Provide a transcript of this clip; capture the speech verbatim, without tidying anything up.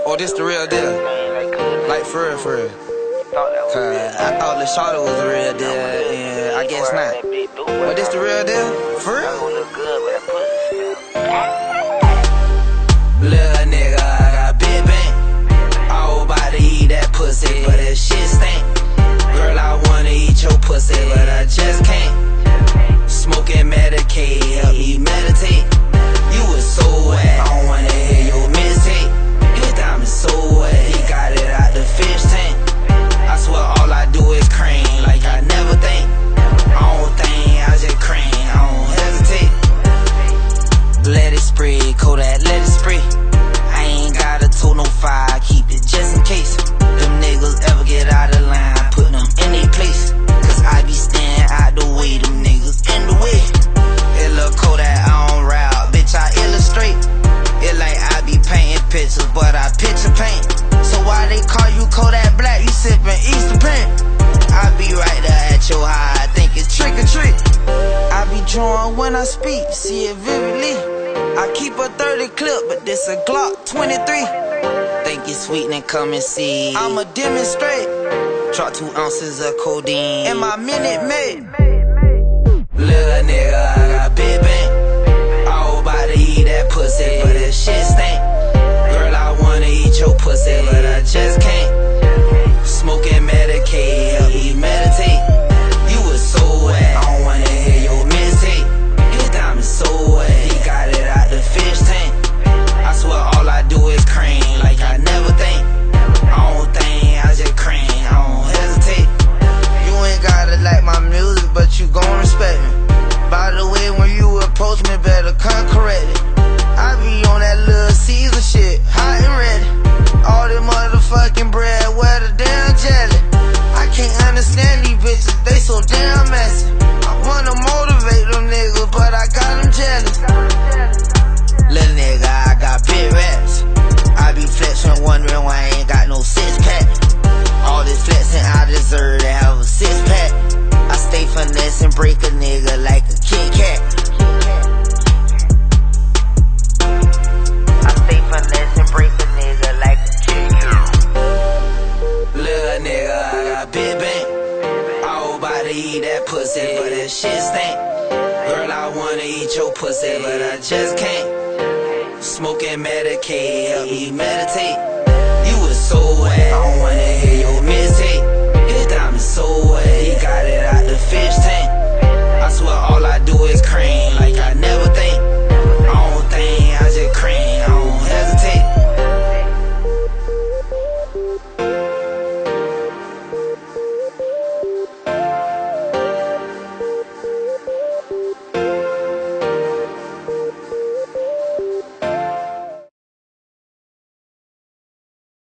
Oh, this the real deal? Like for real, for real. Cause I thought the shawty was the real deal, and I guess not. But this the real deal? For real? Little nigga, I got big bank. I was about to eat that pussy, but that shit stink. Girl, I wanna eat your pussy, but I just can't. Smoking Medicaid, help me meditate. You was so wet, I don't wanna hear your mistake. Your diamond so wet, he got it out the fish tank. I swear all I do is cream, like I never think. I don't think, I just cream, I don't hesitate. Let it spray, Kodak, let it spray. I ain't got a two no five, keep it just in case them niggas ever get out of line, put them in their place. Cause I be staying out the way, them niggas in the way. It look Kodak, I don't rap, bitch, I illustrate. It like I be painting pictures, but I picture paint. So why they call you Kodak Black, you sippin' Eastern paint? I be right there at your high, I think it's trick or treat. I be drawing when I speak, see it vividly. I keep a thirty clip, but this a Glock twenty-three. Think it's sweet and come and see. I'ma demonstrate. Drop two ounces of codeine in my Minute Maid. Little nigga, I got big bank. I was about to eat that pussy, but that shit stink. Girl, I wanna eat your pussy, but I just can't. Smoking Medicaid, help me meditate. You was so wet, I don't wanna hear your mistake. Your diamond so wet, he got it out the fish tank. I swear all I do is cream, like I never think. I don't think, I just cream, I don't hesitate. You ain't gotta like my music, but you gon' respect me. By the way, when you approach me, better come correct it. I be on that little Caesar shit, hot and ready. All this motherfucking bread, where the damn jelly? I can't understand these bitches, they so damn messy. I wanna motivate them niggas, but I got them jealous. Little nigga, I got big raps. I be flexing, wondering why I ain't got no six pack. All this flexing, I deserve to have a six pack. I stay finesse and break a nigga like a Kit Kat. I stay finesse and break a nigga like a Kit Kat. Little nigga, I got big bank. I was about to eat that pussy, but that shit stink. Girl, I wanna eat your pussy, but I just can't. Smoking Medicaid, help me meditate. You was so wet, I don't wanna hear your mistake. His diamond so wet, he got it out the fish tank. I swear all I do is cream, like